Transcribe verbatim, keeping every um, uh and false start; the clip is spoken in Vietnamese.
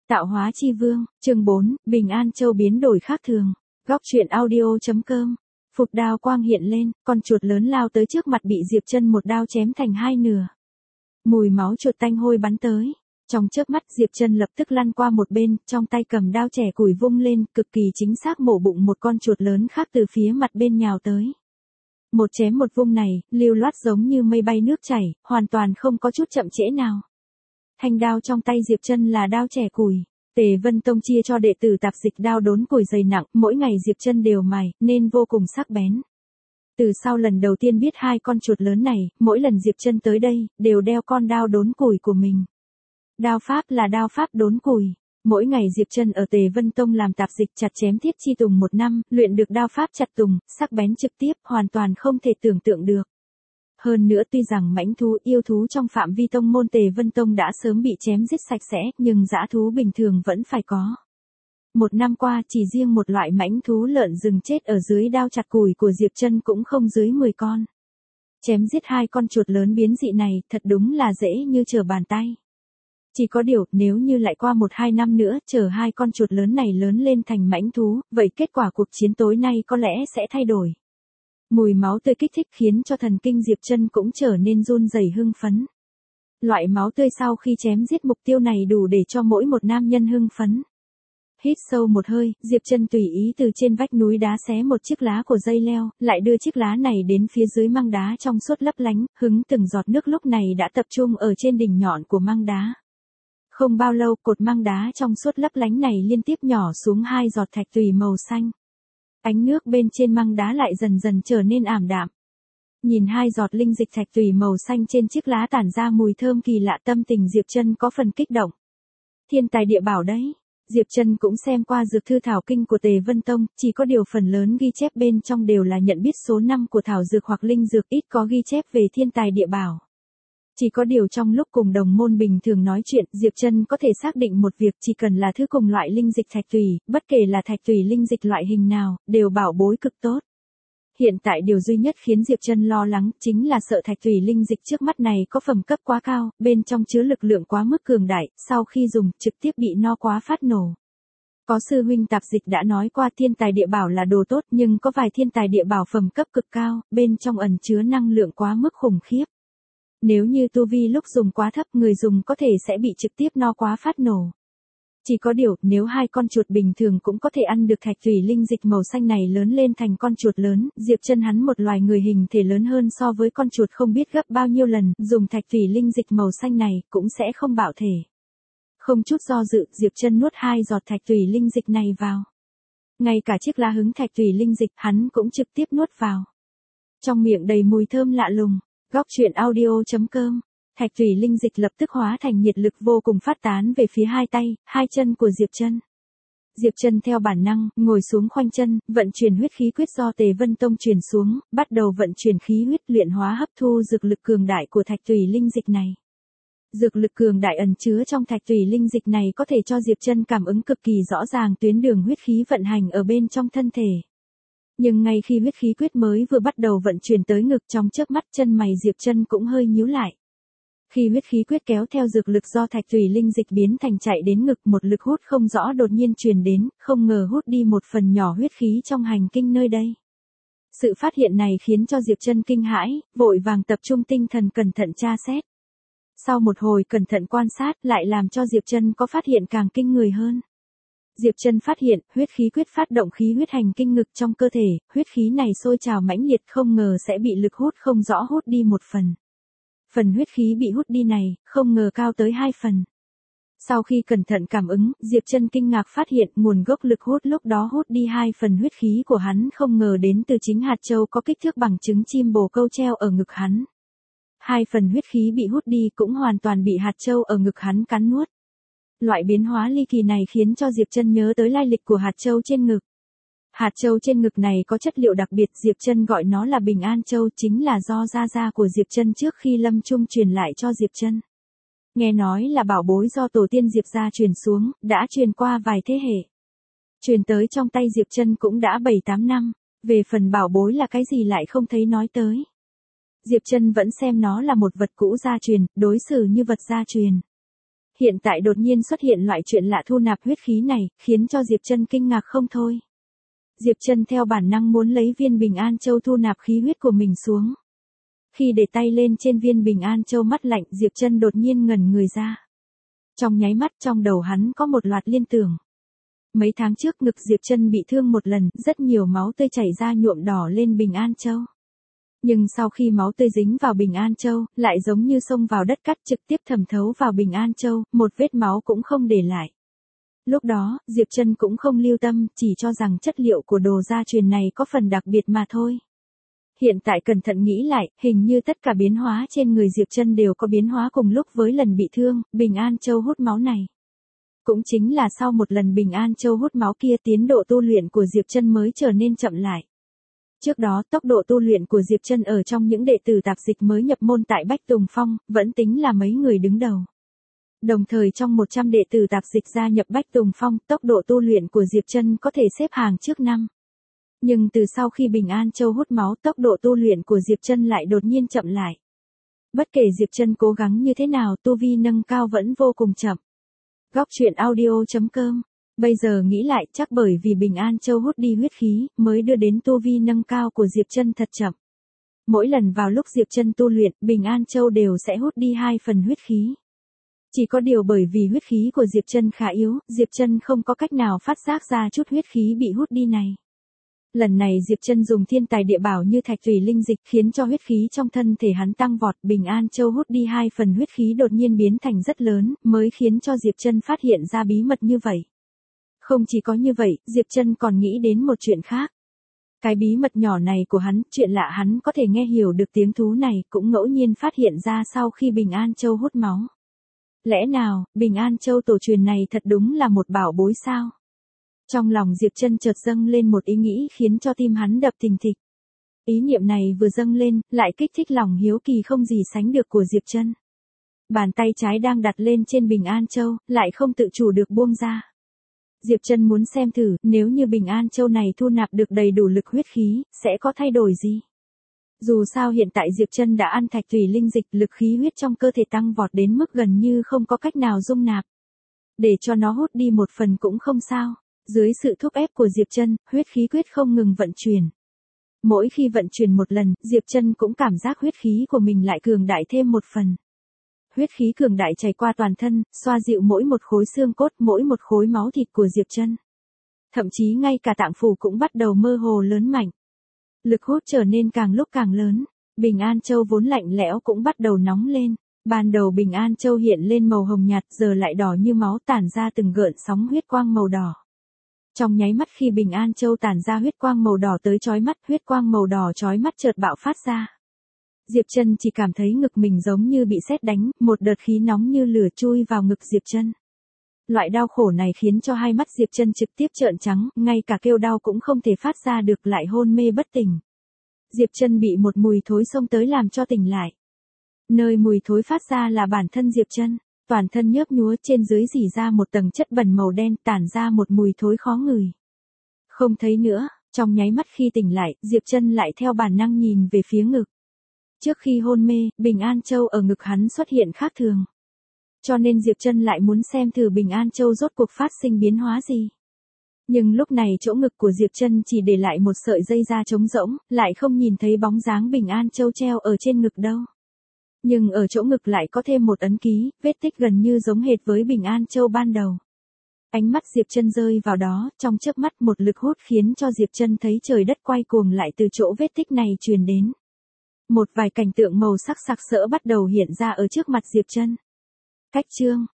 Tạo hóa chi vương, chương bốn, Bình An Châu biến đổi khác thường. Góc truyện audio.com. Phụt đao quang hiện lên, con chuột lớn lao tới trước mặt bị Diệp Trân một đao chém thành hai nửa. Mùi máu chuột tanh hôi bắn tới. Trong chớp mắt Diệp Trân lập tức lăn qua một bên, trong tay cầm đao chẻ củi vung lên, cực kỳ chính xác mổ bụng một con chuột lớn khác từ phía mặt bên nhào tới. Một chém một vung này, lưu loát giống như mây bay nước chảy, hoàn toàn không có chút chậm trễ nào. Thanh đao trong tay Diệp Trân là đao chẻ củi. Tề Vân Tông chia cho đệ tử tạp dịch đao đốn củi dày nặng, mỗi ngày Diệp Trân đều mài, nên vô cùng sắc bén. Từ sau lần đầu tiên biết hai con chuột lớn này, mỗi lần Diệp Trân tới đây, đều đeo con đao đốn củi của mình. Đao pháp là đao pháp đốn củi. Mỗi ngày Diệp Trân ở Tề Vân Tông làm tạp dịch chặt chém thiết chi tùng một năm, luyện được đao pháp chặt tùng, sắc bén trực tiếp, hoàn toàn không thể tưởng tượng được. Hơn nữa tuy rằng mãnh thú yêu thú trong phạm vi tông môn Tề Vân Tông đã sớm bị chém giết sạch sẽ, nhưng dã thú bình thường vẫn phải có. Một năm qua chỉ riêng một loại mãnh thú lợn rừng chết ở dưới đao chặt củi của Diệp Trân cũng không dưới mười con. Chém giết hai con chuột lớn biến dị này thật đúng là dễ như trở bàn tay. Chỉ có điều, nếu như lại qua một hai năm nữa, chờ hai con chuột lớn này lớn lên thành mãnh thú, vậy kết quả cuộc chiến tối nay có lẽ sẽ thay đổi. Mùi máu tươi kích thích khiến cho thần kinh Diệp Trân cũng trở nên run rẩy hưng phấn. Loại máu tươi sau khi chém giết mục tiêu này đủ để cho mỗi một nam nhân hưng phấn. Hít sâu một hơi, Diệp Trân tùy ý từ trên vách núi đá xé một chiếc lá của dây leo, lại đưa chiếc lá này đến phía dưới măng đá trong suốt lấp lánh, hứng từng giọt nước lúc này đã tập trung ở trên đỉnh nhọn của măng đá. Không bao lâu, cột măng đá trong suốt lấp lánh này liên tiếp nhỏ xuống hai giọt thạch tùy màu xanh. Ánh nước bên trên măng đá lại dần dần trở nên ảm đạm. Nhìn hai giọt linh dịch thạch tùy màu xanh trên chiếc lá tản ra mùi thơm kỳ lạ, tâm tình Diệp Trân có phần kích động. Thiên tài địa bảo đấy. Diệp Trân cũng xem qua dược thư thảo kinh của Tề Vân Tông, chỉ có điều phần lớn ghi chép bên trong đều là nhận biết số năm của thảo dược hoặc linh dược, ít có ghi chép về thiên tài địa bảo. Chỉ có điều trong lúc cùng đồng môn bình thường nói chuyện, Diệp Trân có thể xác định một việc, chỉ cần là thứ cùng loại linh dịch thạch tùy, bất kể là thạch tùy linh dịch loại hình nào, đều bảo bối cực tốt. Hiện tại điều duy nhất khiến Diệp Trân lo lắng, chính là sợ thạch tùy linh dịch trước mắt này có phẩm cấp quá cao, bên trong chứa lực lượng quá mức cường đại, sau khi dùng, trực tiếp bị no quá phát nổ. Có sư huynh tạp dịch đã nói qua thiên tài địa bảo là đồ tốt, nhưng có vài thiên tài địa bảo phẩm cấp cực cao, bên trong ẩn chứa năng lượng quá mức khủng khiếp. Nếu như tu vi lúc dùng quá thấp, người dùng có thể sẽ bị trực tiếp no quá phát nổ. Chỉ có điều, nếu hai con chuột bình thường cũng có thể ăn được thạch tùy linh dịch màu xanh này lớn lên thành con chuột lớn, Diệp Trân hắn một loài người hình thể lớn hơn so với con chuột không biết gấp bao nhiêu lần, dùng thạch tùy linh dịch màu xanh này cũng sẽ không bạo thể. Không chút do dự, Diệp Trân nuốt hai giọt thạch tùy linh dịch này vào. Ngay cả chiếc lá hứng thạch tùy linh dịch hắn cũng trực tiếp nuốt vào. Trong miệng đầy mùi thơm lạ lùng. Góc truyện audio.com. Thạch tùy linh dịch lập tức hóa thành nhiệt lực vô cùng phát tán về phía hai tay, hai chân của Diệp Trân. Diệp Trân theo bản năng, ngồi xuống khoanh chân, vận chuyển huyết khí quyết do Tề Vân Tông truyền xuống, bắt đầu vận chuyển khí huyết luyện hóa hấp thu dược lực cường đại của thạch tùy linh dịch này. Dược lực cường đại ẩn chứa trong thạch tùy linh dịch này có thể cho Diệp Trân cảm ứng cực kỳ rõ ràng tuyến đường huyết khí vận hành ở bên trong thân thể. Nhưng ngay khi huyết khí quyết mới vừa bắt đầu vận chuyển tới ngực, trong chớp mắt chân mày Diệp Trân cũng hơi nhíu lại. Khi huyết khí quyết kéo theo dược lực do thạch tùy linh dịch biến thành chạy đến ngực, một lực hút không rõ đột nhiên truyền đến, không ngờ hút đi một phần nhỏ huyết khí trong hành kinh nơi đây. Sự phát hiện này khiến cho Diệp Trân kinh hãi, vội vàng tập trung tinh thần cẩn thận tra xét. Sau một hồi cẩn thận quan sát, lại làm cho Diệp Trân có phát hiện càng kinh người hơn. Diệp Trân phát hiện, huyết khí quyết phát động khí huyết hành kinh ngực trong cơ thể, huyết khí này sôi trào mãnh liệt, không ngờ sẽ bị lực hút không rõ hút đi một phần. Phần huyết khí bị hút đi này, không ngờ cao tới hai phần. Sau khi cẩn thận cảm ứng, Diệp Trân kinh ngạc phát hiện nguồn gốc lực hút lúc đó hút đi hai phần huyết khí của hắn không ngờ đến từ chính hạt châu có kích thước bằng trứng chim bồ câu treo ở ngực hắn. Hai phần huyết khí bị hút đi cũng hoàn toàn bị hạt châu ở ngực hắn cắn nuốt. Loại biến hóa ly kỳ này khiến cho Diệp Trân nhớ tới lai lịch của hạt châu trên ngực. Hạt châu trên ngực này có chất liệu đặc biệt, Diệp Trân gọi nó là Bình An Châu, chính là do gia gia của Diệp Trân trước khi lâm chung truyền lại cho Diệp Trân. Nghe nói là bảo bối do tổ tiên Diệp gia truyền xuống, đã truyền qua vài thế hệ. Truyền tới trong tay Diệp Trân cũng đã bảy tám năm, về phần bảo bối là cái gì lại không thấy nói tới. Diệp Trân vẫn xem nó là một vật cũ gia truyền, đối xử như vật gia truyền. Hiện tại đột nhiên xuất hiện loại chuyện lạ thu nạp huyết khí này, khiến cho Diệp Trân kinh ngạc không thôi. Diệp Trân theo bản năng muốn lấy viên Bình An Châu thu nạp khí huyết của mình xuống. Khi để tay lên trên viên Bình An Châu mắt lạnh, Diệp Trân đột nhiên ngẩn người ra. Trong nháy mắt trong đầu hắn có một loạt liên tưởng. Mấy tháng trước ngực Diệp Trân bị thương một lần, rất nhiều máu tươi chảy ra nhuộm đỏ lên Bình An Châu. Nhưng sau khi máu tươi dính vào Bình An Châu, lại giống như xông vào đất cát trực tiếp thẩm thấu vào Bình An Châu, một vết máu cũng không để lại. Lúc đó, Diệp Trân cũng không lưu tâm, chỉ cho rằng chất liệu của đồ gia truyền này có phần đặc biệt mà thôi. Hiện tại cẩn thận nghĩ lại, hình như tất cả biến hóa trên người Diệp Trân đều có biến hóa cùng lúc với lần bị thương, Bình An Châu hút máu này. Cũng chính là sau một lần Bình An Châu hút máu kia, tiến độ tu luyện của Diệp Trân mới trở nên chậm lại. Trước đó tốc độ tu luyện của Diệp Trân ở trong những đệ tử tạp dịch mới nhập môn tại Bách Tùng Phong, vẫn tính là mấy người đứng đầu. Đồng thời trong một trăm đệ tử tạp dịch gia nhập Bách Tùng Phong, tốc độ tu luyện của Diệp Trân có thể xếp hàng trước năm. Nhưng từ sau khi Bình An Châu hút máu, tốc độ tu luyện của Diệp Trân lại đột nhiên chậm lại. Bất kể Diệp Trân cố gắng như thế nào, tu vi nâng cao vẫn vô cùng chậm. Góc truyện audio chấm com. Bây giờ nghĩ lại, chắc bởi vì Bình An Châu hút đi huyết khí, mới đưa đến tu vi nâng cao của Diệp Trân thật chậm. Mỗi lần vào lúc Diệp Trân tu luyện, Bình An Châu đều sẽ hút đi hai phần huyết khí. Chỉ có điều bởi vì huyết khí của Diệp Trân khá yếu, Diệp Trân không có cách nào phát giác ra chút huyết khí bị hút đi này. Lần này Diệp Trân dùng thiên tài địa bảo như thạch thủy linh dịch, khiến cho huyết khí trong thân thể hắn tăng vọt, Bình An Châu hút đi hai phần huyết khí đột nhiên biến thành rất lớn, mới khiến cho Diệp Trân phát hiện ra bí mật như vậy. Không chỉ có như vậy, Diệp Trân còn nghĩ đến một chuyện khác. Cái bí mật nhỏ này của hắn, chuyện lạ hắn có thể nghe hiểu được tiếng thú này, cũng ngẫu nhiên phát hiện ra sau khi Bình An Châu hút máu. Lẽ nào, Bình An Châu tổ truyền này thật đúng là một bảo bối sao? Trong lòng Diệp Trân chợt dâng lên một ý nghĩ khiến cho tim hắn đập thình thịch. Ý niệm này vừa dâng lên, lại kích thích lòng hiếu kỳ không gì sánh được của Diệp Trân. Bàn tay trái đang đặt lên trên Bình An Châu, lại không tự chủ được buông ra. Diệp Trân muốn xem thử, nếu như Bình An Châu này thu nạp được đầy đủ lực huyết khí, sẽ có thay đổi gì? Dù sao hiện tại Diệp Trân đã ăn thạch thủy linh dịch, lực khí huyết trong cơ thể tăng vọt đến mức gần như không có cách nào dung nạp. Để cho nó hút đi một phần cũng không sao. Dưới sự thúc ép của Diệp Trân, huyết khí quyết không ngừng vận chuyển. Mỗi khi vận chuyển một lần, Diệp Trân cũng cảm giác huyết khí của mình lại cường đại thêm một phần. Huyết khí cường đại chảy qua toàn thân, xoa dịu mỗi một khối xương cốt, mỗi một khối máu thịt của Diệp Trân. Thậm chí ngay cả tạng phủ cũng bắt đầu mơ hồ lớn mạnh. Lực hút trở nên càng lúc càng lớn, Bình An Châu vốn lạnh lẽo cũng bắt đầu nóng lên. Ban đầu Bình An Châu hiện lên màu hồng nhạt, giờ lại đỏ như máu, tản ra từng gợn sóng huyết quang màu đỏ. Trong nháy mắt khi Bình An Châu tản ra huyết quang màu đỏ tới chói mắt, huyết quang màu đỏ chói mắt chợt bạo phát ra. Diệp Trân chỉ cảm thấy ngực mình giống như bị sét đánh, một đợt khí nóng như lửa chui vào ngực Diệp Trân. Loại đau khổ này khiến cho hai mắt Diệp Trân trực tiếp trợn trắng, ngay cả kêu đau cũng không thể phát ra được, lại hôn mê bất tỉnh. Diệp Trân bị một mùi thối xông tới làm cho tỉnh lại. Nơi mùi thối phát ra là bản thân Diệp Trân. Toàn thân nhớp nhúa, trên dưới rỉ ra một tầng chất bẩn màu đen, tản ra một mùi thối khó ngửi. Không thấy nữa, trong nháy mắt khi tỉnh lại, Diệp Trân lại theo bản năng nhìn về phía ngực. Trước khi hôn mê, Bình An Châu ở ngực hắn xuất hiện khác thường. Cho nên Diệp Trân lại muốn xem thử Bình An Châu rốt cuộc phát sinh biến hóa gì. Nhưng lúc này chỗ ngực của Diệp Trân chỉ để lại một sợi dây da trống rỗng, lại không nhìn thấy bóng dáng Bình An Châu treo ở trên ngực đâu. Nhưng ở chỗ ngực lại có thêm một ấn ký, vết tích gần như giống hệt với Bình An Châu ban đầu. Ánh mắt Diệp Trân rơi vào đó, trong chớp mắt một lực hút khiến cho Diệp Trân thấy trời đất quay cuồng lại từ chỗ vết tích này truyền đến. Một vài cảnh tượng màu sắc sặc sỡ bắt đầu hiện ra ở trước mặt Diệp Trân. Cách chương